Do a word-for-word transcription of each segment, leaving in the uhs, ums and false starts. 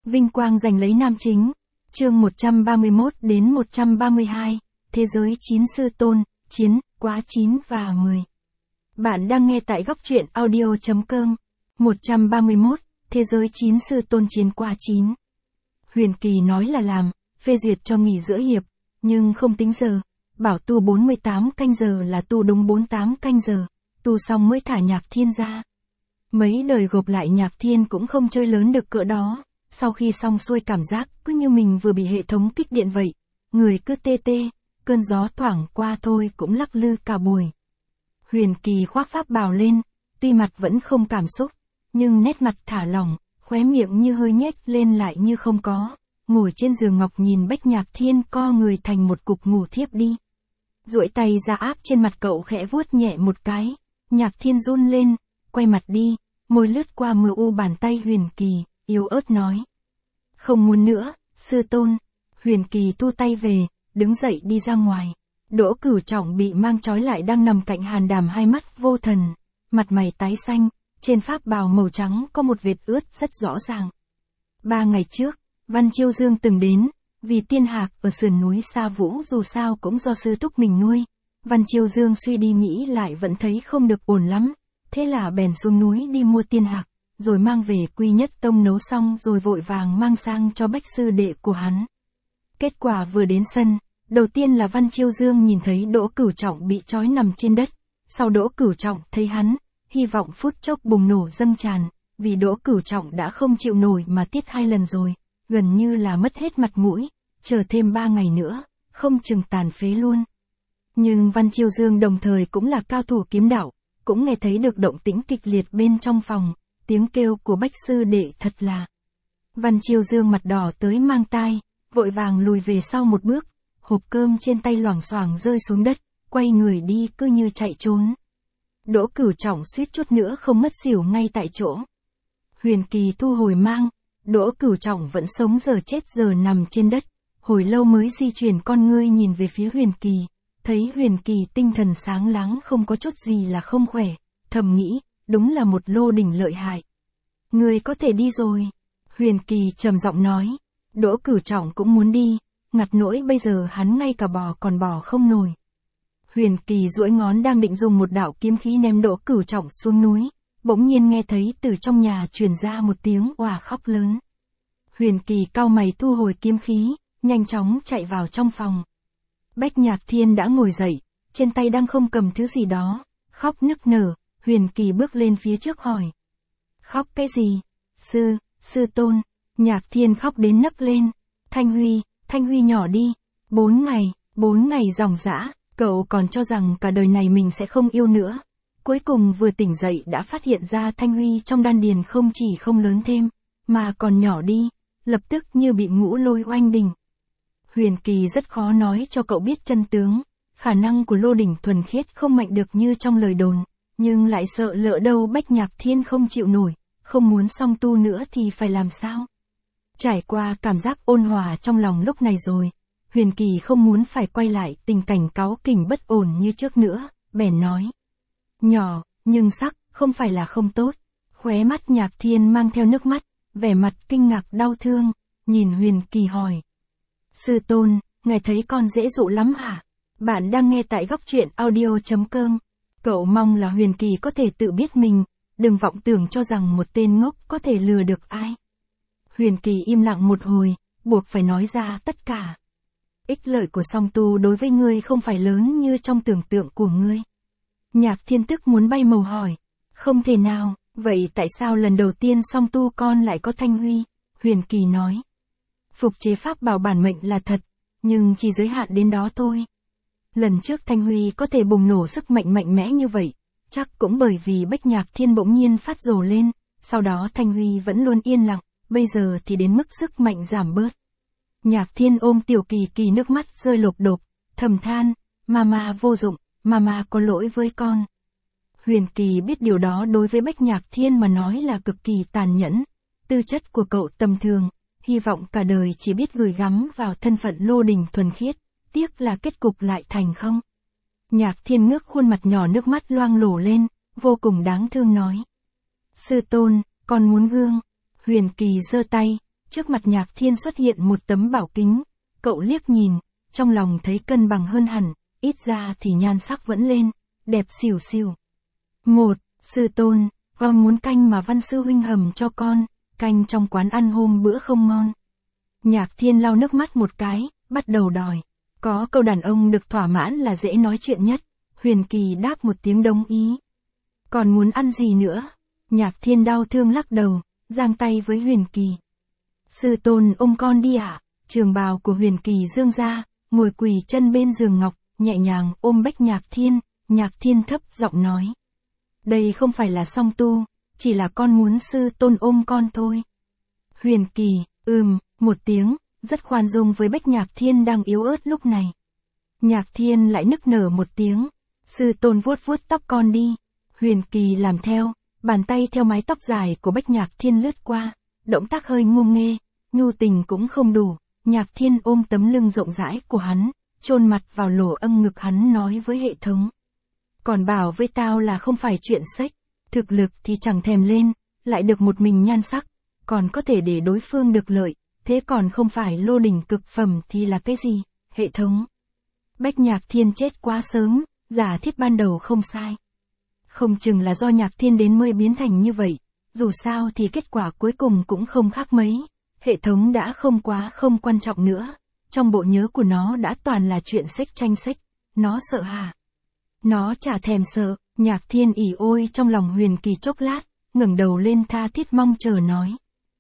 Vinh quang giành lấy nam chính. Chương một trăm ba mươi mốt đến một trăm ba mươi hai. Thế giới chín sư tôn, chiến, quá chín và mười. Bạn đang nghe tại góc truyện audio chấm com. một trăm ba mươi mốt. Thế giới chín sư tôn chiến quá chín. Huyền Kỳ nói là làm, phê duyệt cho nghỉ giữa hiệp, nhưng không tính giờ. Bảo tu bốn mươi tám canh giờ là tu đúng bốn mươi tám canh giờ, tu xong mới thả Nhạc Thiên ra. Mấy đời gộp lại Nhạc Thiên cũng không chơi lớn được cỡ đó, sau khi xong xuôi cảm giác cứ như mình vừa bị hệ thống kích điện vậy, người cứ tê tê, cơn gió thoảng qua thôi cũng lắc lư cả buổi. Huyền Kỳ khoác pháp bào lên, tuy mặt vẫn không cảm xúc, nhưng nét mặt thả lỏng, khóe miệng như hơi nhếch lên lại như không có, ngồi trên giường ngọc nhìn Bách Nhạc Thiên co người thành một cục ngủ thiếp đi. Duỗi tay ra áp trên mặt cậu khẽ vuốt nhẹ một cái, Nhạc Thiên run lên, quay mặt đi, môi lướt qua mờ u bàn tay Huyền Kỳ, yếu ớt nói. Không muốn nữa, sư tôn. Huyền Kỳ tu tay về, đứng dậy đi ra ngoài. Đỗ Cửu Trọng bị mang trói lại đang nằm cạnh Hàn Đàm hai mắt vô thần, mặt mày tái xanh, trên pháp bào màu trắng có một vệt ướt rất rõ ràng. Ba ngày trước, Văn Chiêu Dương từng đến, vì tiên hạc ở sườn núi Sa Vũ dù sao cũng do sư thúc mình nuôi. Văn Chiêu Dương suy đi nghĩ lại vẫn thấy không được ổn lắm, thế là bèn xuống núi đi mua tiên hạc, rồi mang về Quy Nhất Tông nấu xong rồi vội vàng mang sang cho bách sư đệ của hắn. Kết quả vừa đến sân, đầu tiên là Văn Chiêu Dương nhìn thấy Đỗ Cửu Trọng bị trói nằm trên đất, sau Đỗ Cửu Trọng thấy hắn, hy vọng phút chốc bùng nổ dâng tràn, vì Đỗ Cửu Trọng đã không chịu nổi mà tiết hai lần rồi, gần như là mất hết mặt mũi, chờ thêm ba ngày nữa, không chừng tàn phế luôn. Nhưng Văn Chiêu Dương đồng thời cũng là cao thủ kiếm đạo, cũng nghe thấy được động tĩnh kịch liệt bên trong phòng, tiếng kêu của bách sư đệ thật là. Văn Chiêu Dương mặt đỏ tới mang tai, vội vàng lùi về sau một bước, hộp cơm trên tay loảng xoảng rơi xuống đất, quay người đi cứ như chạy trốn. Đỗ Cửu Trọng suýt chút nữa không mất xỉu ngay tại chỗ. Huyền Kỳ thu hồi mang, Đỗ Cửu Trọng vẫn sống giờ chết giờ nằm trên đất, hồi lâu mới di chuyển con ngươi nhìn về phía Huyền Kỳ, thấy Huyền Kỳ tinh thần sáng láng không có chút gì là không khỏe, thầm nghĩ, đúng là một lô đỉnh lợi hại. Người có thể đi rồi. Huyền Kỳ trầm giọng nói. Đỗ Cửu Trọng cũng muốn đi, ngặt nỗi bây giờ hắn ngay cả bò còn bò không nổi. Huyền Kỳ duỗi ngón đang định dùng một đạo kiếm khí ném Đỗ Cửu Trọng xuống núi, bỗng nhiên nghe thấy từ trong nhà truyền ra một tiếng òa khóc lớn. Huyền Kỳ cau mày thu hồi kiếm khí, nhanh chóng chạy vào trong phòng. Bách Nhạc Thiên đã ngồi dậy, trên tay đang không cầm thứ gì đó, khóc nức nở. Huyền Kỳ bước lên phía trước hỏi. Khóc cái gì? Sư, sư tôn. Nhạc Thiên khóc đến nấc lên. Thanh Huy, Thanh Huy nhỏ đi. Bốn ngày, bốn ngày ròng rã, cậu còn cho rằng cả đời này mình sẽ không yêu nữa. Cuối cùng vừa tỉnh dậy đã phát hiện ra Thanh Huy trong đan điền không chỉ không lớn thêm, mà còn nhỏ đi, lập tức như bị ngũ lôi oanh đỉnh. Huyền Kỳ rất khó nói cho cậu biết chân tướng, khả năng của lô đỉnh thuần khiết không mạnh được như trong lời đồn, nhưng lại sợ lỡ đâu Bách Nhạc Thiên không chịu nổi, không muốn song tu nữa thì phải làm sao? Trải qua cảm giác ôn hòa trong lòng lúc này rồi, Huyền Kỳ không muốn phải quay lại tình cảnh cáu kỉnh bất ổn như trước nữa, bèn nói. Nhỏ, nhưng sắc, không phải là không tốt. Khóe mắt Nhạc Thiên mang theo nước mắt, vẻ mặt kinh ngạc đau thương, nhìn Huyền Kỳ hỏi. Sư tôn, ngài thấy con dễ dụ lắm hả? Bạn đang nghe tại góc truyện audio chấm com. Cậu mong là Huyền Kỳ có thể tự biết mình, đừng vọng tưởng cho rằng một tên ngốc có thể lừa được ai. Huyền Kỳ im lặng một hồi, buộc phải nói ra tất cả. Ích lợi của song tu đối với ngươi không phải lớn như trong tưởng tượng của ngươi. Nhạc Thiên tức muốn bay màu hỏi. Không thể nào, vậy tại sao lần đầu tiên song tu con lại có Thanh Huy? Huyền Kỳ nói. Phục chế pháp bảo bản mệnh là thật, nhưng chỉ giới hạn đến đó thôi. Lần trước Thanh Huy có thể bùng nổ sức mạnh mạnh mẽ như vậy, chắc cũng bởi vì Bách Nhạc Thiên bỗng nhiên phát rồ lên, sau đó Thanh Huy vẫn luôn yên lặng, bây giờ thì đến mức sức mạnh giảm bớt. Nhạc Thiên ôm Tiểu Kỳ Kỳ nước mắt rơi lộp đột, thầm than, mama vô dụng, mama có lỗi với con. Huyền Kỳ biết điều đó đối với Bách Nhạc Thiên mà nói là cực kỳ tàn nhẫn, tư chất của cậu tầm thường, hy vọng cả đời chỉ biết gửi gắm vào thân phận lô đình thuần khiết, tiếc là kết cục lại thành không. Nhạc Thiên ngước khuôn mặt nhỏ nước mắt loang lổ lên, vô cùng đáng thương nói. Sư tôn, con muốn gương. Huyền Kỳ giơ tay, Trước mặt Nhạc Thiên xuất hiện một tấm bảo kính, cậu liếc nhìn, trong lòng thấy cân bằng hơn hẳn, ít ra thì nhan sắc vẫn lên, đẹp xỉu xỉu. Một, sư tôn, con muốn canh mà Văn sư huynh hầm cho con, canh trong quán ăn hôm bữa không ngon. Nhạc Thiên lau nước mắt một cái, bắt đầu đòi. Có câu đàn ông được thỏa mãn là dễ nói chuyện nhất, Huyền Kỳ đáp một tiếng đồng ý. Còn muốn ăn gì nữa? Nhạc Thiên đau thương lắc đầu, giang tay với Huyền Kỳ. Sư tôn ôm con đi ạ. Trường bào của Huyền Kỳ dương ra, ngồi quỳ chân bên giường ngọc, nhẹ nhàng ôm Bách Nhạc Thiên, Nhạc Thiên thấp giọng nói. Đây không phải là song tu, chỉ là con muốn sư tôn ôm con thôi. Huyền Kỳ, ừm, một tiếng, rất khoan dung với Bách Nhạc Thiên đang yếu ớt lúc này. Nhạc Thiên lại nức nở một tiếng, sư tôn vuốt vuốt tóc con đi. Huyền Kỳ làm theo, bàn tay theo mái tóc dài của Bách Nhạc Thiên lướt qua, động tác hơi ngu nghê, nhu tình cũng không đủ. Nhạc Thiên ôm tấm lưng rộng rãi của hắn, chôn mặt vào lỗ âm ngực hắn nói với hệ thống. Còn bảo với tao là không phải chuyện sách, thực lực thì chẳng thèm lên, lại được một mình nhan sắc, còn có thể để đối phương được lợi, thế còn không phải lô đỉnh cực phẩm thì là cái gì, hệ thống. Bách Nhạc Thiên chết quá sớm, giả thiết ban đầu không sai. Không chừng là do Nhạc Thiên đến mới biến thành như vậy, dù sao thì kết quả cuối cùng cũng không khác mấy. Hệ thống đã không quá không quan trọng nữa, trong bộ nhớ của nó đã toàn là chuyện sách tranh sách, nó sợ hả? Nó chả thèm sợ. Nhạc Thiên ỉ ôi trong lòng Huyền Kỳ chốc lát, ngẩng đầu lên tha thiết mong chờ nói.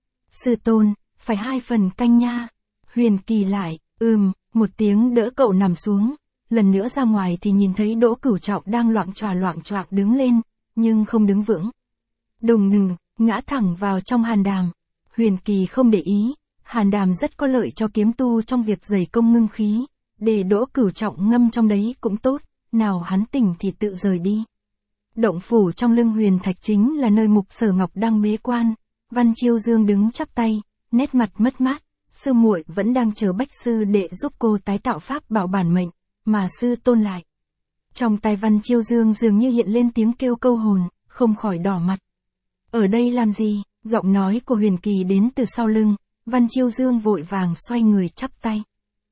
Sư tôn, phải hai phần canh nha. Huyền Kỳ lại, ừm, một tiếng đỡ cậu nằm xuống, lần nữa ra ngoài thì nhìn thấy Đỗ Cửu Trọng đang loạng choạng loạng choạng đứng lên, nhưng không đứng vững. Đùng đùng, ngã thẳng vào trong hàn đàm. Huyền Kỳ không để ý, hàn đàm rất có lợi cho kiếm tu trong việc dày công ngưng khí, để Đỗ Cửu Trọng ngâm trong đấy cũng tốt, nào hắn tỉnh thì tự rời đi. Động phủ trong lưng huyền thạch chính là nơi Mục Sở Ngọc đang bế quan, Văn Chiêu Dương đứng chắp tay, nét mặt mất mát, sư muội vẫn đang chờ Bách sư đệ giúp cô tái tạo pháp bảo bản mệnh, mà sư tôn lại. Trong tai Văn Chiêu Dương dường như hiện lên tiếng kêu câu hồn, không khỏi đỏ mặt. Ở đây làm gì? Giọng nói của Huyền Kỳ đến từ sau lưng, Văn Chiêu Dương vội vàng xoay người chắp tay.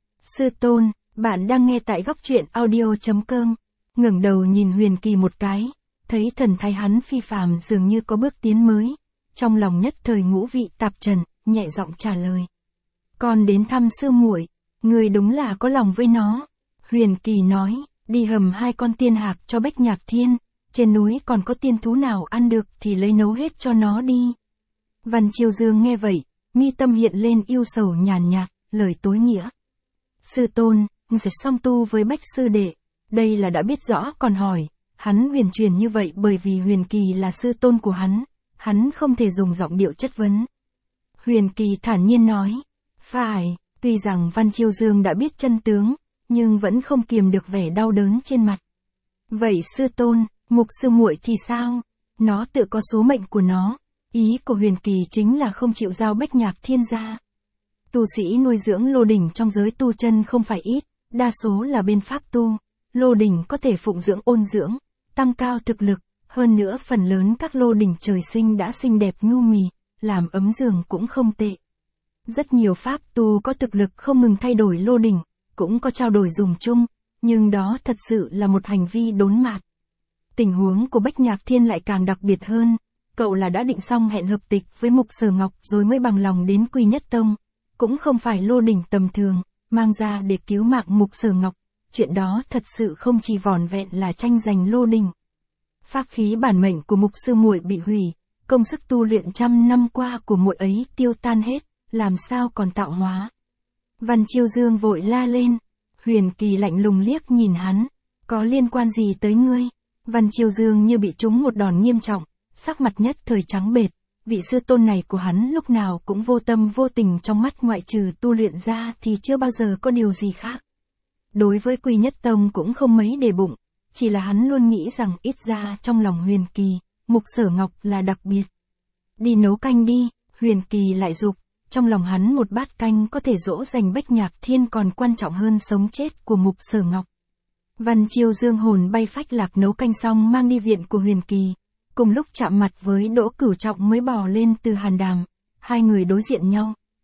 Sư tôn, bạn đang nghe tại góc truyện audio chấm com, ngẩng đầu nhìn Huyền Kỳ một cái, thấy thần thái hắn phi phàm dường như có bước tiến mới, trong lòng nhất thời ngũ vị tạp trần, nhẹ giọng trả lời. Con đến thăm sư muội, người đúng là có lòng với nó. Huyền Kỳ nói, đi hầm hai con tiên hạc cho Bách Nhạc Thiên, trên núi còn có tiên thú nào ăn được thì lấy nấu hết cho nó đi. Văn Chiêu Dương nghe vậy, mi tâm hiện lên yêu sầu nhàn nhạt, lời tối nghĩa. Sư tôn, sẽ song tu với Bách sư đệ, đây là đã biết rõ còn hỏi, hắn huyền truyền như vậy bởi vì Huyền Kỳ là sư tôn của hắn, hắn không thể dùng giọng điệu chất vấn. Huyền Kỳ thản nhiên nói, phải, tuy rằng Văn Chiêu Dương đã biết chân tướng, nhưng vẫn không kiềm được vẻ đau đớn trên mặt. Vậy sư tôn, Mục sư muội thì sao? Nó tự có số mệnh của nó. Ý của Huyền Kỳ chính là không chịu giao Bách Nhạc Thiên ra. Tu sĩ nuôi dưỡng lô đỉnh trong giới tu chân không phải ít, đa số là bên pháp tu. Lô đỉnh có thể phụng dưỡng ôn dưỡng, tăng cao thực lực, hơn nữa phần lớn các lô đỉnh trời sinh đã xinh đẹp nhu mì, làm ấm giường cũng không tệ. Rất nhiều pháp tu có thực lực không ngừng thay đổi lô đỉnh, cũng có trao đổi dùng chung, nhưng đó thật sự là một hành vi đốn mạt. Tình huống của Bách Nhạc Thiên lại càng đặc biệt hơn, cậu là đã định xong hẹn hợp tịch với Mục Sở Ngọc rồi mới bằng lòng đến Quy Nhất Tông, cũng không phải lô đỉnh tầm thường, mang ra để cứu mạng Mục Sở Ngọc, chuyện đó thật sự không chỉ vỏn vẹn là tranh giành lô đỉnh. Pháp khí bản mệnh của Mục sư muội bị hủy, công sức tu luyện trăm năm qua của muội ấy tiêu tan hết, làm sao còn tạo hóa. Văn Chiêu Dương vội la lên, Huyền Kỳ lạnh lùng liếc nhìn hắn, có liên quan gì tới ngươi? Văn Chiêu Dương như bị trúng một đòn nghiêm trọng, sắc mặt nhất thời trắng bệch, vị sư tôn này của hắn lúc nào cũng vô tâm vô tình, trong mắt ngoại trừ tu luyện ra thì chưa bao giờ có điều gì khác. Đối với Quy Nhất Tông cũng không mấy để bụng, chỉ là hắn luôn nghĩ rằng ít ra trong lòng Huyền Kỳ, Mục Sở Ngọc là đặc biệt. Đi nấu canh đi, Huyền Kỳ lại dục, trong lòng hắn một bát canh có thể dỗ dành Bách Nhạc Thiên còn quan trọng hơn sống chết của Mục Sở Ngọc. Văn Chiêu Dương hồn bay phách lạc nấu canh xong mang đi viện của Huyền Kỳ, cùng lúc chạm mặt với Đỗ Cửu Trọng mới bò lên từ hàn đàm, hai người đối diện nhau,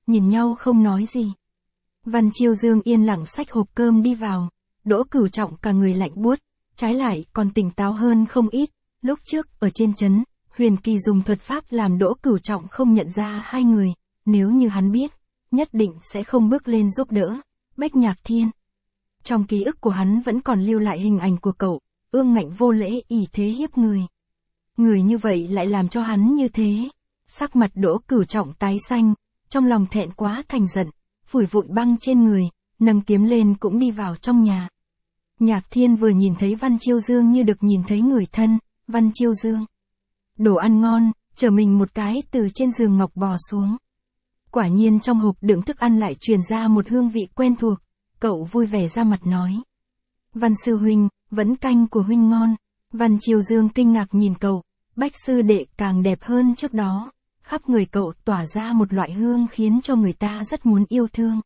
nhìn nhau không nói gì. Văn Chiêu Dương yên lặng xách hộp cơm đi vào, Đỗ Cửu Trọng cả người lạnh buốt, trái lại còn tỉnh táo hơn không ít. Lúc trước, ở trên trấn, Huyền Kỳ dùng thuật pháp làm Đỗ Cửu Trọng không nhận ra hai người, nếu như hắn biết, nhất định sẽ không bước lên giúp đỡ. Bách Nhạc Thiên. Trong ký ức của hắn vẫn còn lưu lại hình ảnh của cậu, ương ngạnh vô lễ ỷ thế hiếp người. Người như vậy lại làm cho hắn như thế. Sắc mặt Đỗ Cửu Trọng tái xanh, trong lòng thẹn quá thành giận, phủi vụn băng trên người, nâng kiếm lên cũng đi vào trong nhà. Nhạc Thiên vừa nhìn thấy Văn Chiêu Dương như được nhìn thấy người thân. Văn Chiêu Dương. Đồ ăn ngon, chở mình một cái từ trên giường ngọc bò xuống. Quả nhiên trong hộp đựng thức ăn lại truyền ra một hương vị quen thuộc, cậu vui vẻ ra mặt nói. Văn sư huynh, vẫn canh của huynh ngon. Văn Chiêu Dương kinh ngạc nhìn cậu, Bách sư đệ càng đẹp hơn trước đó, khắp người cậu tỏa ra một loại hương khiến cho người ta rất muốn yêu thương.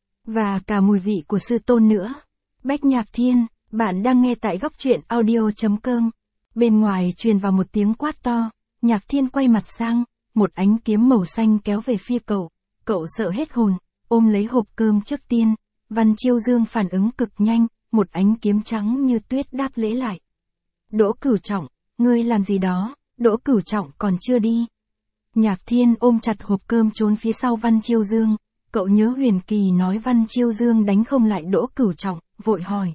Và cả mùi vị của sư tôn nữa. Bách Nhạc Thiên, bạn đang nghe tại góc truyện audio chấm com. Bên ngoài truyền vào một tiếng quát to, Nhạc Thiên quay mặt sang, một ánh kiếm màu xanh kéo về phía cậu, cậu sợ hết hồn, ôm lấy hộp cơm trước tiên. Văn Chiêu Dương phản ứng cực nhanh, một ánh kiếm trắng như tuyết đáp lễ lại. Đỗ Cửu Trọng, ngươi làm gì đó? Đỗ Cửu Trọng còn chưa đi. Nhạc Thiên ôm chặt hộp cơm trốn phía sau Văn Chiêu Dương, cậu nhớ Huyền Kỳ nói Văn Chiêu Dương đánh không lại Đỗ Cửu Trọng, vội hỏi.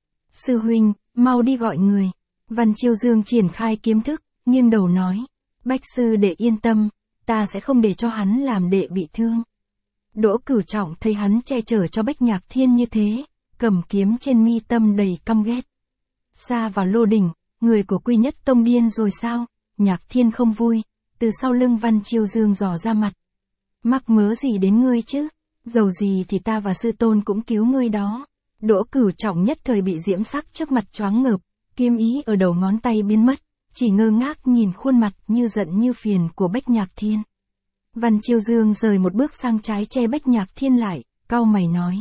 Sư huynh, mau đi gọi người. Văn Chiêu Dương triển khai kiếm thức, nghiêng đầu nói. Bách sư đệ yên tâm, ta sẽ không để cho hắn làm đệ bị thương. Đỗ Cửu Trọng thấy hắn che chở cho Bách Nhạc Thiên như thế, cầm kiếm trên mi tâm đầy căm ghét. Xa vào lô đỉnh, người của Quy Nhất Tông điên rồi sao? Nhạc Thiên không vui, từ sau lưng Văn Chiêu Dương dò ra mặt. Mắc mớ gì đến ngươi chứ? Dầu gì thì ta và sư tôn cũng cứu ngươi đó. Đỗ Cửu Trọng nhất thời bị diễm sắc trước mặt choáng ngợp, kiếm ý ở đầu ngón tay biến mất, chỉ ngơ ngác nhìn khuôn mặt như giận như phiền của Bách Nhạc Thiên. Văn Chiêu Dương rời một bước sang trái che Bách Nhạc Thiên lại, cau mày nói.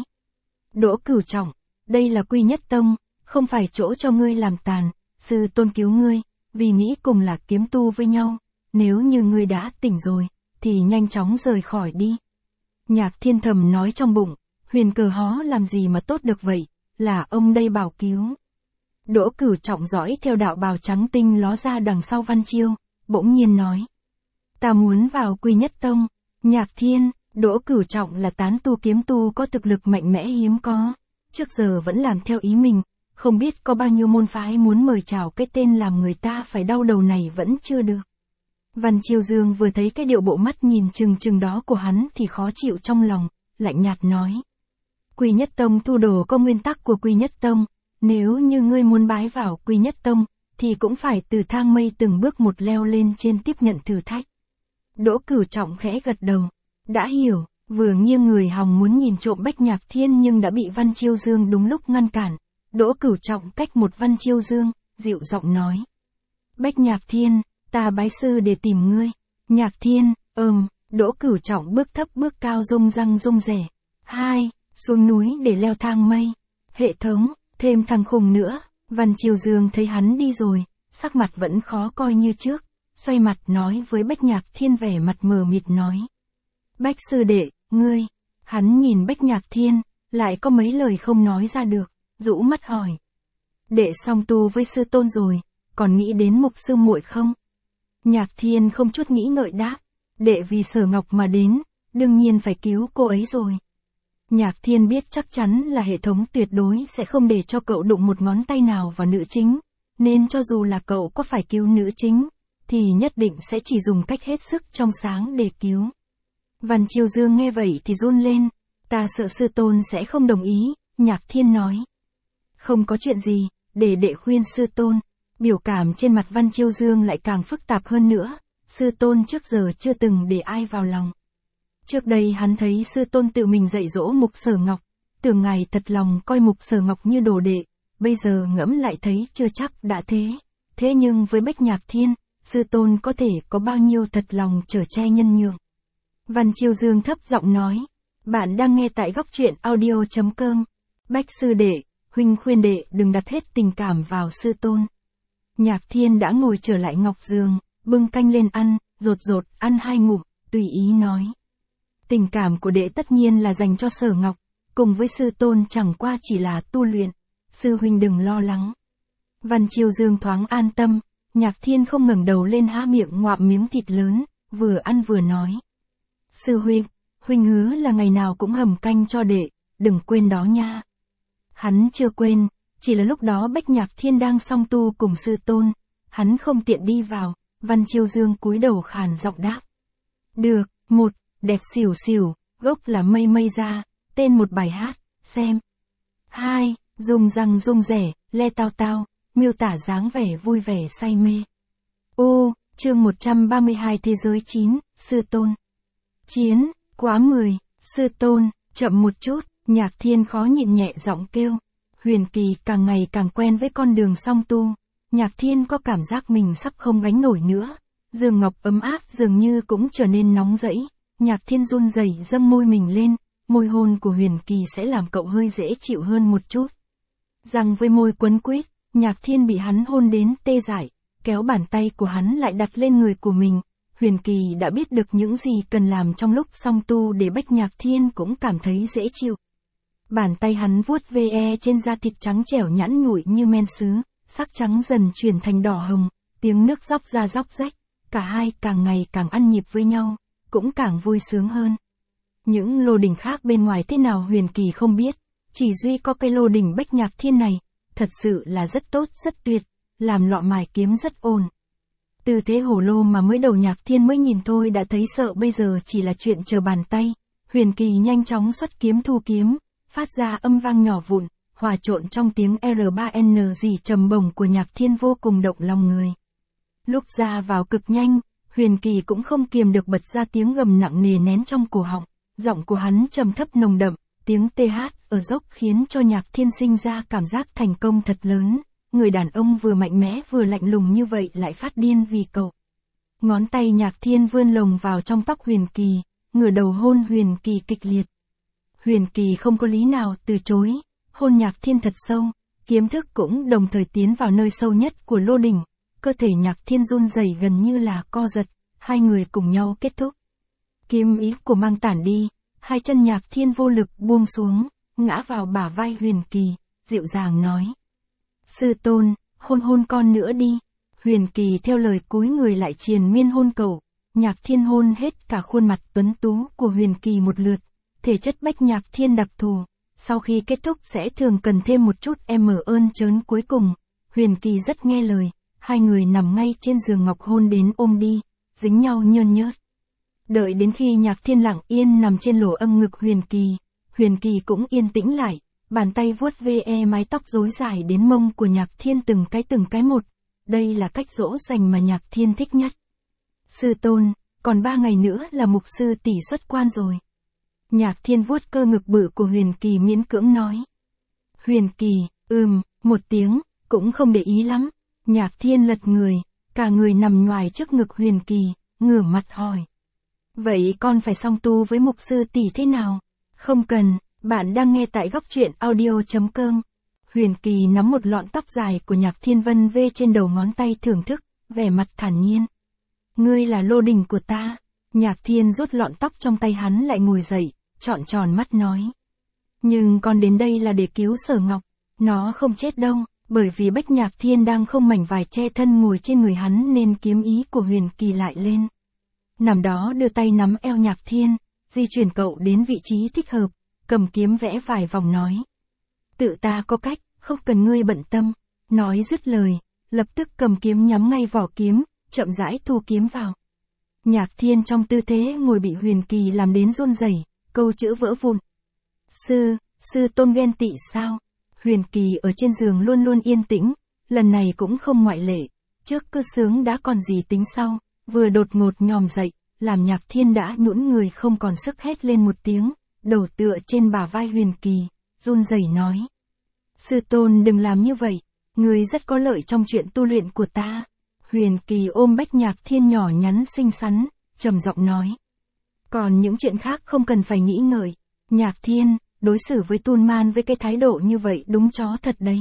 Đỗ Cửu Trọng, đây là Quy Nhất Tông, không phải chỗ cho ngươi làm tàn, sư tôn cứu ngươi, vì nghĩ cùng là kiếm tu với nhau, nếu như ngươi đã tỉnh rồi, thì nhanh chóng rời khỏi đi. Nhạc Thiên thầm nói trong bụng, Huyền Cờ Hó làm gì mà tốt được vậy, là ông đây bảo cứu. Đỗ Cửu Trọng dõi theo đạo bào trắng tinh ló ra đằng sau Văn Chiêu, bỗng nhiên nói. Ta muốn vào Quy Nhất Tông. Nhạc Thiên, Đỗ Cửu Trọng là tán tu kiếm tu có thực lực mạnh mẽ hiếm có, trước giờ vẫn làm theo ý mình, không biết có bao nhiêu môn phái muốn mời chào cái tên làm người ta phải đau đầu này vẫn chưa được. Văn Chiêu Dương vừa thấy cái điệu bộ mắt nhìn chừng chừng đó của hắn thì khó chịu trong lòng, lạnh nhạt nói. Quy Nhất Tông thu đồ có nguyên tắc của Quy Nhất Tông, nếu như ngươi muốn bái vào Quy Nhất Tông, thì cũng phải từ thang mây từng bước một leo lên trên tiếp nhận thử thách. Đỗ Cửu Trọng khẽ gật đầu, đã hiểu, vừa nghiêng người hòng muốn nhìn trộm Bách Nhạc Thiên nhưng đã bị Văn Chiêu Dương đúng lúc ngăn cản. Đỗ Cửu Trọng cách một Văn Chiêu Dương, dịu giọng nói. Bách Nhạc Thiên, ta bái sư để tìm ngươi. Nhạc Thiên, ừm, Đỗ Cửu Trọng bước thấp bước cao rung răng rung rẻ. Hai, xuống núi để leo thang mây. Hệ thống, thêm thằng khùng nữa. Văn Chiêu Dương thấy hắn đi rồi, sắc mặt vẫn khó coi như trước, xoay mặt nói với Bách Nhạc Thiên vẻ mặt mờ mịt nói. Bách sư đệ, ngươi. Hắn nhìn Bách Nhạc Thiên, lại có mấy lời không nói ra được, rũ mắt hỏi. Đệ song tu với sư tôn rồi, còn nghĩ đến mục sư muội không? Nhạc Thiên không chút nghĩ ngợi đáp, đệ vì Sở Ngọc mà đến, đương nhiên phải cứu cô ấy rồi. Nhạc Thiên biết chắc chắn là hệ thống tuyệt đối sẽ không để cho cậu đụng một ngón tay nào vào nữ chính, nên cho dù là cậu có phải cứu nữ chính, thì nhất định sẽ chỉ dùng cách hết sức trong sáng để cứu. Văn Chiêu Dương nghe vậy thì run lên, ta sợ sư tôn sẽ không đồng ý, Nhạc Thiên nói. Không có chuyện gì, để đệ khuyên sư tôn. Biểu cảm trên mặt Văn Chiêu Dương lại càng phức tạp hơn nữa, sư tôn trước giờ chưa từng để ai vào lòng. Trước đây hắn thấy sư tôn tự mình dạy dỗ Mục Sở Ngọc, tưởng ngài thật lòng coi Mục Sở Ngọc như đồ đệ, bây giờ ngẫm lại thấy chưa chắc đã thế. Thế nhưng với Bách Nhạc Thiên, sư tôn có thể có bao nhiêu thật lòng chở che nhân nhượng. Văn Chiêu Dương thấp giọng nói, bạn đang nghe tại góc truyện audio chấm com. Bách sư đệ, huynh khuyên đệ đừng đặt hết tình cảm vào sư tôn. Nhạc Thiên đã ngồi trở lại ngọc giường, bưng canh lên ăn, rột rột ăn hai ngụm, tùy ý nói. Tình cảm của đệ tất nhiên là dành cho Sở Ngọc, cùng với sư tôn chẳng qua chỉ là tu luyện, sư huynh đừng lo lắng. Văn Chiêu Dương thoáng an tâm, Nhạc Thiên không ngẩng đầu lên há miệng ngoạm miếng thịt lớn, vừa ăn vừa nói. Sư huynh, huynh hứa là ngày nào cũng hầm canh cho đệ, đừng quên đó nha. Hắn chưa quên, chỉ là lúc đó Bách Nhạc Thiên đang song tu cùng sư tôn, hắn không tiện đi vào, Văn Chiêu Dương cúi đầu khàn giọng đáp. Được, một, đẹp xỉu xỉu, gốc là mây mây ra, tên một bài hát, xem. Hai, dùng răng rung rẻ, le tao tao, miêu tả dáng vẻ vui vẻ say mê. Ô, chương một trăm ba mươi hai Thế giới chín, sư tôn. Chiến, quá mười, sư tôn, chậm một chút, Nhạc Thiên khó nhịn nhẹ giọng kêu. Huyền Kỳ càng ngày càng quen với con đường song tu, Nhạc Thiên có cảm giác mình sắp không gánh nổi nữa. Giường ngọc ấm áp dường như cũng trở nên nóng rẫy, Nhạc Thiên run rẩy dâng môi mình lên, môi hôn của Huyền Kỳ sẽ làm cậu hơi dễ chịu hơn một chút. Răng với môi quấn quýt, Nhạc Thiên bị hắn hôn đến tê dại, kéo bàn tay của hắn lại đặt lên người của mình. Huyền Kỳ đã biết được những gì cần làm trong lúc song tu để Bách Nhạc Thiên cũng cảm thấy dễ chịu. Bàn tay hắn vuốt ve trên da thịt trắng trẻo nhẵn nhụi như men sứ, sắc trắng dần chuyển thành đỏ hồng, tiếng nước róc ra róc rách, cả hai càng ngày càng ăn nhịp với nhau, cũng càng vui sướng hơn. Những lô đỉnh khác bên ngoài thế nào Huyền Kỳ không biết, chỉ duy có cái lô đỉnh Bách Nhạc Thiên này, thật sự là rất tốt rất tuyệt, làm lọ mài kiếm rất ổn. Từ thế hổ lô mà mới đầu Nhạc Thiên mới nhìn thôi đã thấy sợ, bây giờ chỉ là chuyện chờ bàn tay. Huyền Kỳ nhanh chóng xuất kiếm thu kiếm, phát ra âm vang nhỏ vụn, hòa trộn trong tiếng R ba N gì trầm bổng của Nhạc Thiên vô cùng động lòng người. Lúc ra vào cực nhanh, Huyền Kỳ cũng không kiềm được bật ra tiếng gầm nặng nề nén trong cổ họng, giọng của hắn trầm thấp nồng đậm, tiếng tê hát ở dốc khiến cho Nhạc Thiên sinh ra cảm giác thành công thật lớn. Người đàn ông vừa mạnh mẽ vừa lạnh lùng như vậy lại phát điên vì cậu. Ngón tay Nhạc Thiên vươn lồng vào trong tóc Huyền Kỳ, ngửa đầu hôn Huyền Kỳ kịch liệt. Huyền Kỳ không có lý nào từ chối, hôn Nhạc Thiên thật sâu, kiếm thức cũng đồng thời tiến vào nơi sâu nhất của lô đỉnh, cơ thể Nhạc Thiên run rẩy gần như là co giật, hai người cùng nhau kết thúc. Kiếm ý của mang tản đi, hai chân Nhạc Thiên vô lực buông xuống, ngã vào bả vai Huyền Kỳ, dịu dàng nói. Sư tôn, hôn hôn con nữa đi. Huyền Kỳ theo lời cúi người lại triền miên hôn cậu. Nhạc Thiên hôn hết cả khuôn mặt tuấn tú của Huyền Kỳ một lượt. Thể chất Bách Nhạc Thiên đặc thù, sau khi kết thúc sẽ thường cần thêm một chút em mở ơn trớn cuối cùng. Huyền Kỳ rất nghe lời, hai người nằm ngay trên giường ngọc hôn đến ôm đi, dính nhau nhơn nhớt. Đợi đến khi Nhạc Thiên lặng yên nằm trên lỗ âm ngực Huyền Kỳ, Huyền Kỳ cũng yên tĩnh lại. Bàn tay vuốt ve mái tóc rối dài đến mông của Nhạc Thiên từng cái từng cái một. Đây là cách dỗ dành mà Nhạc Thiên thích nhất. Sư tôn, còn ba ngày nữa là mục sư tỷ xuất quan rồi. Nhạc Thiên vuốt cơ ngực bự của Huyền Kỳ miễn cưỡng nói. Huyền Kỳ, ừm, một tiếng, cũng không để ý lắm. Nhạc Thiên lật người, cả người nằm nhoài trước ngực Huyền Kỳ, ngửa mặt hỏi. Vậy con phải song tu với mục sư tỷ thế nào? Không cần. Bạn đang nghe tại góc truyện audio chấm com. Huyền Kỳ nắm một lọn tóc dài của Nhạc Thiên vân vê trên đầu ngón tay thưởng thức, vẻ mặt thản nhiên. Ngươi là lô đỉnh của ta. Nhạc Thiên rút lọn tóc trong tay hắn lại ngồi dậy, trọn tròn mắt nói. Nhưng con đến đây là để cứu Sở Ngọc. Nó không chết đâu, bởi vì Bách Nhạc Thiên đang không mảnh vải che thân ngồi trên người hắn nên kiếm ý của Huyền Kỳ lại lên. Nằm đó đưa tay nắm eo Nhạc Thiên, di chuyển cậu đến vị trí thích hợp. Cầm kiếm vẽ vài vòng nói. Tự ta có cách, không cần ngươi bận tâm. Nói dứt lời, lập tức cầm kiếm nhắm ngay vỏ kiếm, chậm rãi thu kiếm vào. Nhạc Thiên trong tư thế ngồi bị Huyền Kỳ làm đến run rẩy, câu chữ vỡ vụn. Sư, sư tôn ghen tị sao? Huyền Kỳ ở trên giường luôn luôn yên tĩnh, lần này cũng không ngoại lệ. Trước cứ sướng đã còn gì tính sau, vừa đột ngột nhòm dậy, làm Nhạc Thiên đã nhũn người không còn sức hét lên một tiếng. Đầu tựa trên bả vai Huyền Kỳ, run rẩy nói. Sư tôn đừng làm như vậy, ngươi rất có lợi trong chuyện tu luyện của ta. Huyền Kỳ ôm Bách Nhạc Thiên nhỏ nhắn xinh xắn, trầm giọng nói. Còn những chuyện khác không cần phải nghĩ ngợi. Nhạc Thiên, đối xử với Tun Man với cái thái độ như vậy đúng chó thật đấy.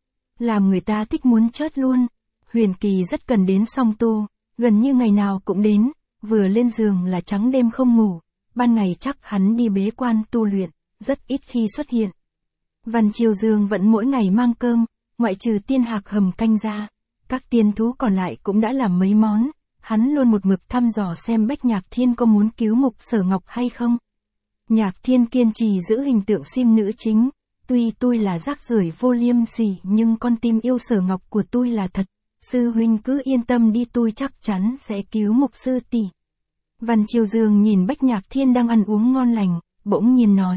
Làm người ta thích muốn chớt luôn. Huyền Kỳ rất cần đến song tu, gần như ngày nào cũng đến, vừa lên giường là trắng đêm không ngủ. ban ngày chắc hắn đi bế quan tu luyện, rất ít khi xuất hiện. Văn Chiêu Dương vẫn mỗi ngày mang cơm, ngoại trừ tiên hạc hầm canh ra, các tiên thú còn lại cũng đã làm mấy món, hắn luôn một mực thăm dò xem Bách Nhạc Thiên có muốn cứu Mục Sở Ngọc hay không. Nhạc Thiên kiên trì giữ hình tượng sim nữ chính, tuy tôi là rác rưởi vô liêm sỉ nhưng con tim yêu Sở Ngọc của tôi là thật, sư huynh cứ yên tâm đi, tôi chắc chắn sẽ cứu Mục sư tỷ. Văn Chiêu Dương nhìn Bách Nhạc Thiên đang ăn uống ngon lành, bỗng nhiên nói.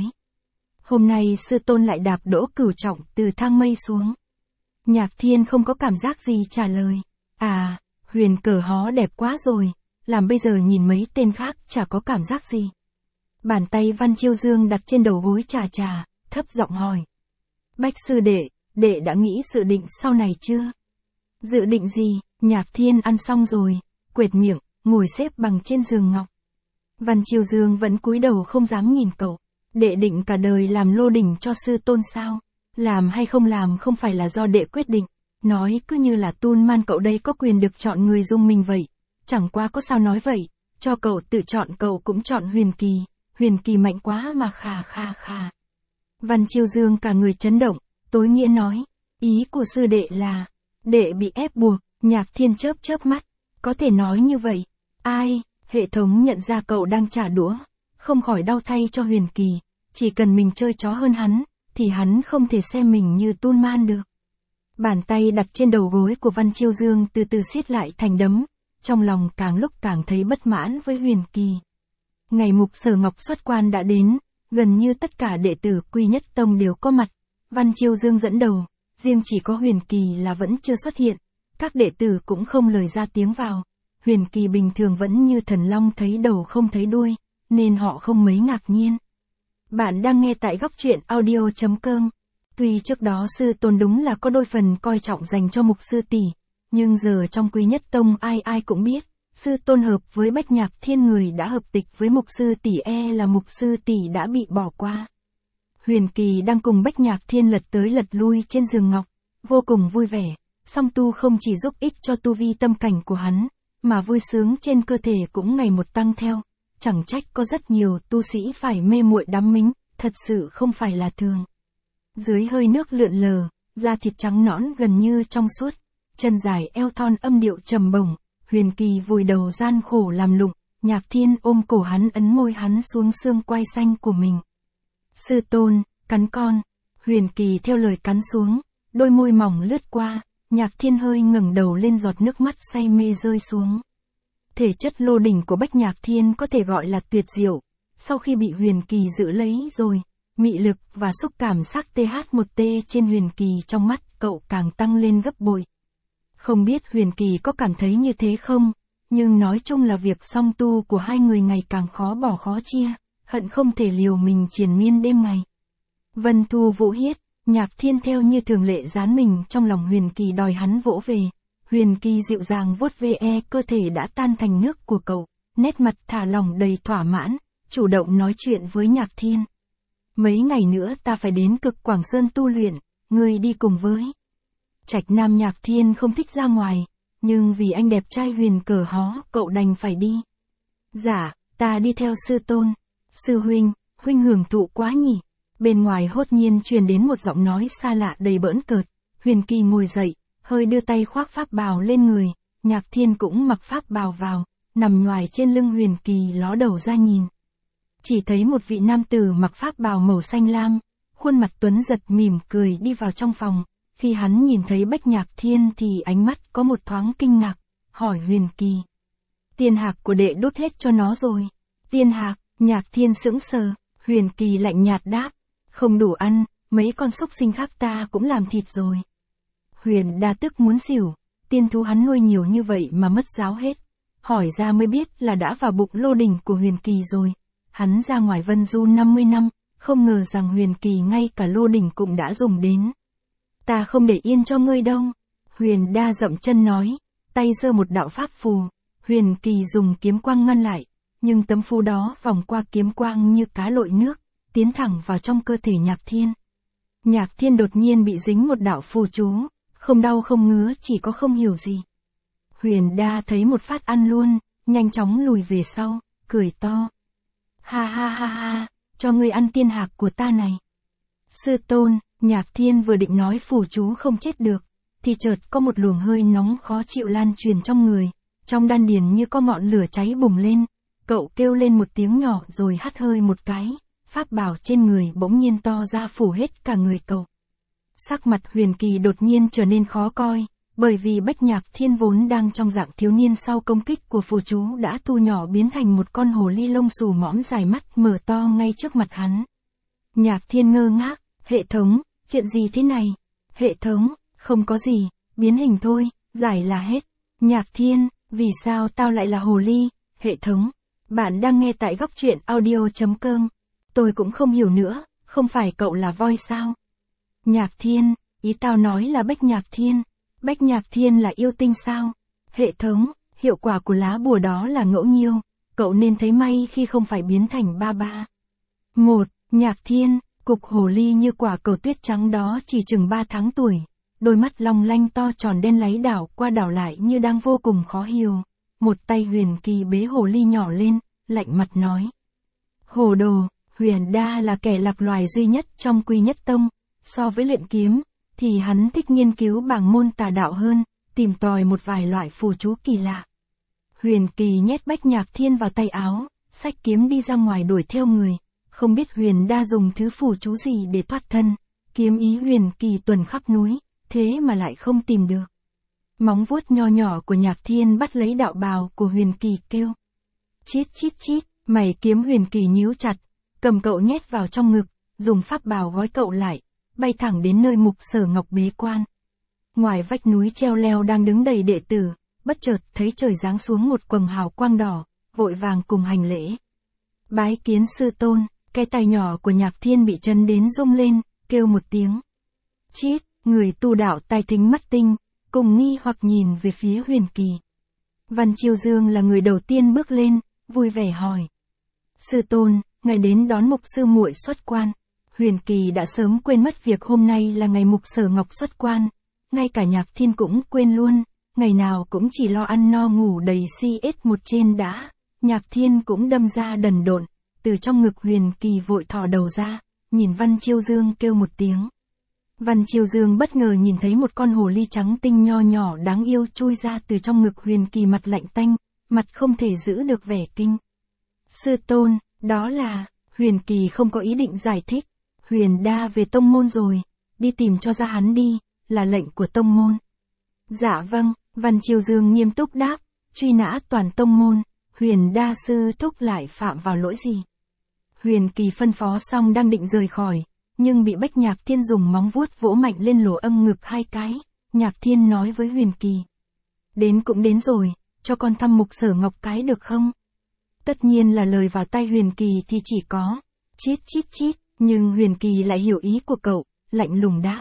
Hôm nay sư tôn lại đạp đỗ cửu trọng từ thang mây xuống. Nhạc Thiên không có cảm giác gì trả lời. À, Huyền Cờ Hó đẹp quá rồi, làm bây giờ nhìn mấy tên khác chả có cảm giác gì. Bàn tay Văn Chiêu Dương đặt trên đầu gối trà trà, thấp giọng hỏi. Bách sư đệ, đệ đã nghĩ dự định sau này chưa? Dự định gì? Nhạc Thiên ăn xong rồi, quệt miệng, ngồi xếp bằng trên giường ngọc. Văn Chiêu Dương vẫn cúi đầu không dám nhìn cậu. Đệ định cả đời làm lô đỉnh cho sư tôn sao? Làm hay không làm không phải là do đệ quyết định. Nói cứ như là Tun Man cậu đây có quyền được chọn người dung mình vậy. Chẳng qua có sao nói vậy. Cho cậu tự chọn cậu cũng chọn Huyền Kỳ. Huyền Kỳ mạnh quá mà khà khà khà. Văn Chiêu Dương cả người chấn động. Tối nghĩa nói. Ý của sư đệ là. Đệ bị ép buộc. Nhạc Thiên chớp chớp mắt. Có thể nói như vậy. Ai? Hệ thống nhận ra cậu đang trả đũa. Không khỏi đau thay cho Huyền Kỳ. Chỉ cần mình chơi chó hơn hắn, thì hắn không thể xem mình như Tun Man được. Bàn tay đặt trên đầu gối của Văn Chiêu Dương từ từ siết lại thành đấm, trong lòng càng lúc càng thấy bất mãn với Huyền Kỳ. Ngày Mục Sở Ngọc xuất quan đã đến, gần như tất cả đệ tử Quy Nhất Tông đều có mặt. Văn Chiêu Dương dẫn đầu, riêng chỉ có Huyền Kỳ là vẫn chưa xuất hiện, các đệ tử cũng không lời ra tiếng vào. Huyền Kỳ bình thường vẫn như thần long thấy đầu không thấy đuôi, nên họ không mấy ngạc nhiên. Bạn đang nghe tại góc truyện audio chấm com. Tuy trước đó sư tôn đúng là có đôi phần coi trọng dành cho Mục sư tỷ, nhưng giờ trong Quy Nhất Tông ai ai cũng biết, sư tôn hợp với Bách Nhạc Thiên, người đã hợp tịch với Mục sư tỷ e là Mục sư tỷ đã bị bỏ qua. Huyền Kỳ đang cùng Bách Nhạc Thiên lật tới lật lui trên giường ngọc, vô cùng vui vẻ, song tu không chỉ giúp ích cho tu vi tâm cảnh của hắn, mà vui sướng trên cơ thể cũng ngày một tăng theo. Chẳng trách có rất nhiều tu sĩ phải mê muội đắm mính, thật sự không phải là thường. Dưới hơi nước lượn lờ, da thịt trắng nõn gần như trong suốt, chân dài eo thon âm điệu trầm bổng, Huyền Kỳ vùi đầu gian khổ làm lụng, Nhạc Thiên ôm cổ hắn ấn môi hắn xuống xương quai xanh của mình. Sư tôn, cắn con. Huyền Kỳ theo lời cắn xuống, đôi môi mỏng lướt qua, Nhạc Thiên hơi ngẩng đầu lên, giọt nước mắt say mê rơi xuống. Thể chất lô đỉnh của Bách Nhạc Thiên có thể gọi là tuyệt diệu, sau khi bị Huyền Kỳ giữ lấy rồi, mị lực và xúc cảm sắc tê hát một tê trên Huyền Kỳ trong mắt cậu càng tăng lên gấp bội. Không biết Huyền Kỳ có cảm thấy như thế không, nhưng nói chung là việc song tu của hai người ngày càng khó bỏ khó chia, hận không thể liều mình triền miên đêm ngày. Vân Thu Vũ Hiết, Nhạc Thiên theo như thường lệ dán mình trong lòng Huyền Kỳ đòi hắn vỗ về. Huyền Kỳ dịu dàng vuốt ve cơ thể đã tan thành nước của cậu, nét mặt thả lỏng đầy thỏa mãn, chủ động nói chuyện với Nhạc Thiên. Mấy ngày nữa ta phải đến Cực Quảng Sơn tu luyện, ngươi đi cùng với. Trạch Nam. Nhạc Thiên không thích ra ngoài, nhưng vì anh đẹp trai Huyền Cờ Hó, cậu đành phải đi. Dạ, ta đi theo sư tôn. Sư huynh, huynh hưởng thụ quá nhỉ. Bên ngoài hốt nhiên truyền đến một giọng nói xa lạ đầy bỡn cợt. Huyền Kỳ ngồi dậy, hơi đưa tay khoác pháp bào lên người, Nhạc Thiên cũng mặc pháp bào vào, nằm nhoài trên lưng Huyền Kỳ ló đầu ra nhìn. Chỉ thấy một vị nam tử mặc pháp bào màu xanh lam, khuôn mặt tuấn giật mỉm cười đi vào trong phòng. Khi hắn nhìn thấy Bách Nhạc Thiên thì ánh mắt có một thoáng kinh ngạc, hỏi Huyền Kỳ. Tiên hạc của đệ đốt hết cho nó rồi. Tiên hạc. Nhạc Thiên sững sờ, Huyền Kỳ lạnh nhạt đáp. Không đủ ăn, mấy con súc sinh khác ta cũng làm thịt rồi. Huyền Đa tức muốn xỉu, tiên thú hắn nuôi nhiều như vậy mà mất giáo hết. Hỏi ra mới biết là đã vào bụng lô đỉnh của Huyền Kỳ rồi. Hắn ra ngoài Vân Du năm mươi năm, không ngờ rằng Huyền Kỳ ngay cả lô đỉnh cũng đã dùng đến. Ta không để yên cho ngươi đâu. Huyền Đa dậm chân nói, tay giơ một đạo pháp phù. Huyền Kỳ dùng kiếm quang ngăn lại, nhưng tấm phù đó vòng qua kiếm quang như cá lội nước, tiến thẳng vào trong cơ thể Nhạc Thiên. Nhạc Thiên đột nhiên bị dính một đạo phù chú, không đau không ngứa, chỉ có không hiểu gì. Huyền Đa thấy một phát ăn luôn, nhanh chóng lùi về sau, cười to. Ha ha ha ha, cho ngươi ăn tiên hạc của ta này. Sư tôn, Nhạc Thiên vừa định nói phù chú không chết được, thì chợt có một luồng hơi nóng khó chịu lan truyền trong người, trong đan điền như có ngọn lửa cháy bùng lên, cậu kêu lên một tiếng nhỏ rồi hắt hơi một cái, pháp bảo trên người bỗng nhiên to ra phủ hết cả người cậu. Sắc mặt Huyền Kỳ đột nhiên trở nên khó coi, bởi vì Bách Nhạc Thiên vốn đang trong dạng thiếu niên sau công kích của phù chú đã thu nhỏ biến thành một con hồ ly lông xù mõm dài mắt mở to ngay trước mặt hắn. Nhạc Thiên ngơ ngác, hệ thống, chuyện gì thế này? Hệ thống, không có gì, biến hình thôi, giải là hết. Nhạc Thiên, vì sao tao lại là hồ ly? Hệ thống, bạn đang nghe tại góc truyện audio chấm com. Tôi cũng không hiểu nữa, không phải cậu là voi sao? Nhạc Thiên, ý tao nói là Bách Nhạc Thiên. Bách Nhạc Thiên là yêu tinh sao? Hệ thống, hiệu quả của lá bùa đó là ngẫu nhiêu, cậu nên thấy may khi không phải biến thành ba ba. Một, Nhạc Thiên, cục hồ ly như quả cầu tuyết trắng đó chỉ chừng ba tháng tuổi, đôi mắt long lanh to tròn đen láy đảo qua đảo lại như đang vô cùng khó hiểu. Một tay Huyền Kỳ bế hồ ly nhỏ lên, lạnh mặt nói. Hồ đồ, Huyền Đa là kẻ lạc loài duy nhất trong Quy Nhất Tông, so với luyện kiếm, thì hắn thích nghiên cứu bảng môn tà đạo hơn, tìm tòi một vài loại phù chú kỳ lạ. Huyền Kỳ nhét Bách Nhạc Thiên vào tay áo, xách kiếm đi ra ngoài đuổi theo người, không biết Huyền Đa dùng thứ phù chú gì để thoát thân, kiếm ý Huyền Kỳ tuần khắp núi, thế mà lại không tìm được. Móng vuốt nho nhỏ của Nhạc Thiên bắt lấy đạo bào của Huyền Kỳ kêu. Chít chít chít, mày kiếm Huyền Kỳ nhíu chặt, cầm cậu nhét vào trong ngực, dùng pháp bào gói cậu lại, bay thẳng đến nơi Mục Sở Ngọc bế quan. Ngoài vách núi treo leo đang đứng đầy đệ tử, bất chợt thấy trời giáng xuống một quầng hào quang đỏ, vội vàng cùng hành lễ. Bái kiến sư tôn, cái tai nhỏ của Nhạc Thiên bị chấn đến rung lên, kêu một tiếng. Chít, người tu đạo tai thính mắt tinh, cùng nghi hoặc nhìn về phía Huyền Kỳ. Văn Chiêu Dương là người đầu tiên bước lên, vui vẻ hỏi. Sư tôn, ngài đến đón Mục sư muội xuất quan. Huyền Kỳ đã sớm quên mất việc hôm nay là ngày Mục Sở Ngọc xuất quan, ngay cả Nhạc Thiên cũng quên luôn, ngày nào cũng chỉ lo ăn no ngủ đầy si ết một trên đã. Nhạc Thiên cũng đâm ra đần độn, từ trong ngực Huyền Kỳ vội thò đầu ra, nhìn Văn Chiêu Dương kêu một tiếng. Văn Chiêu Dương bất ngờ nhìn thấy một con hồ ly trắng tinh nho nhỏ đáng yêu chui ra từ trong ngực Huyền Kỳ, mặt lạnh tanh, mặt không thể giữ được vẻ kinh. Sư tôn, đó là, Huyền Kỳ không có ý định giải thích. Huyền Đa về tông môn rồi, đi tìm cho ra hắn đi, là lệnh của tông môn. Dạ vâng, Văn Chiêu Dương nghiêm túc đáp, truy nã toàn tông môn, Huyền Đa sư thúc lại phạm vào lỗi gì? Huyền Kỳ phân phó xong đang định rời khỏi, nhưng bị Bách Nhạc Thiên dùng móng vuốt vỗ mạnh lên lỗ âm ngực hai cái. Nhạc Thiên nói với Huyền Kỳ. Đến cũng đến rồi, cho con thăm Mục Sở Ngọc cái được không? Tất nhiên là lời vào tai Huyền Kỳ thì chỉ có chít chít chít, nhưng Huyền Kỳ lại hiểu ý của cậu, lạnh lùng đáp.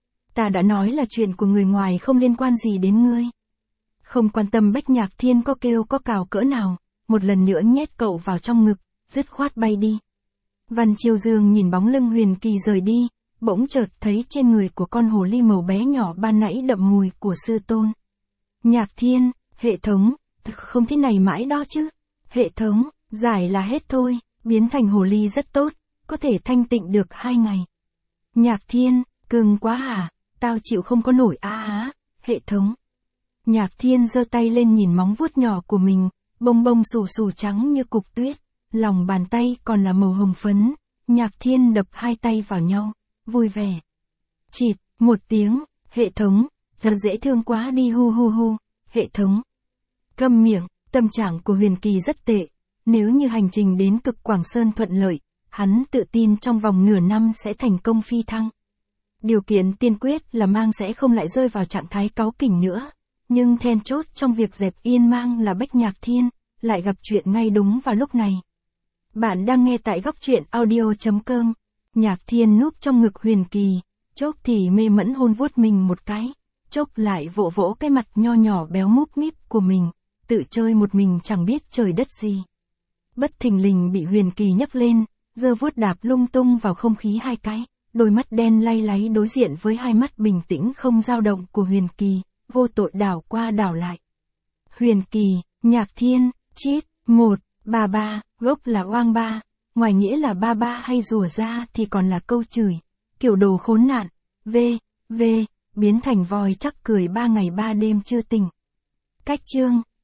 Ta đã nói là chuyện của người ngoài không liên quan gì đến ngươi. Không quan tâm Bách Nhạc Thiên có kêu có cào cỡ nào, một lần nữa nhét cậu vào trong ngực, dứt khoát bay đi. Văn Chiêu Dương nhìn bóng lưng Huyền Kỳ rời đi, bỗng chợt thấy trên người của con hồ ly màu bé nhỏ ban nãy đậm mùi của sư tôn. Nhạc Thiên, hệ thống, không thế này mãi đó chứ. Hệ thống, giải là hết thôi, biến thành hồ ly rất tốt, có thể thanh tịnh được hai ngày. Nhạc Thiên, cưng quá hả, tao chịu không có nổi á á, hệ thống. Nhạc Thiên giơ tay lên nhìn móng vuốt nhỏ của mình, bông bông xù xù trắng như cục tuyết, lòng bàn tay còn là màu hồng phấn. Nhạc Thiên đập hai tay vào nhau, vui vẻ. Chịt, một tiếng, hệ thống, thật dễ thương quá đi hu hu hu, hệ thống. Câm miệng, tâm trạng của Huyền Kỳ rất tệ, nếu như hành trình đến Cực Quảng Sơn thuận lợi, hắn tự tin trong vòng nửa năm sẽ thành công phi thăng. Điều kiện tiên quyết là Mang sẽ không lại rơi vào trạng thái cáu kỉnh nữa, nhưng then chốt trong việc dẹp yên Mang là Bách Nhạc Thiên, lại gặp chuyện ngay đúng vào lúc này. Bạn đang nghe tại góc truyện audio chấm com. Nhạc Thiên núp trong ngực Huyền Kỳ, chốc thì mê mẫn hôn vuốt mình một cái, chốc lại vỗ vỗ cái mặt nho nhỏ béo múp míp của mình, tự chơi một mình chẳng biết trời đất gì. Bất thình lình bị Huyền Kỳ nhấc lên, giơ vuốt đạp lung tung vào không khí hai cái, đôi mắt đen lay láy đối diện với hai mắt bình tĩnh không dao động của Huyền Kỳ, vô tội đảo qua đảo lại. Huyền Kỳ, Nhạc Thiên, chít, một, ba ba, gốc là oang ba, ngoài nghĩa là ba ba hay rủa ra thì còn là câu chửi, kiểu đồ khốn nạn, v, v, biến thành voi chắc cười ba ngày ba đêm chưa tỉnh. Cách chương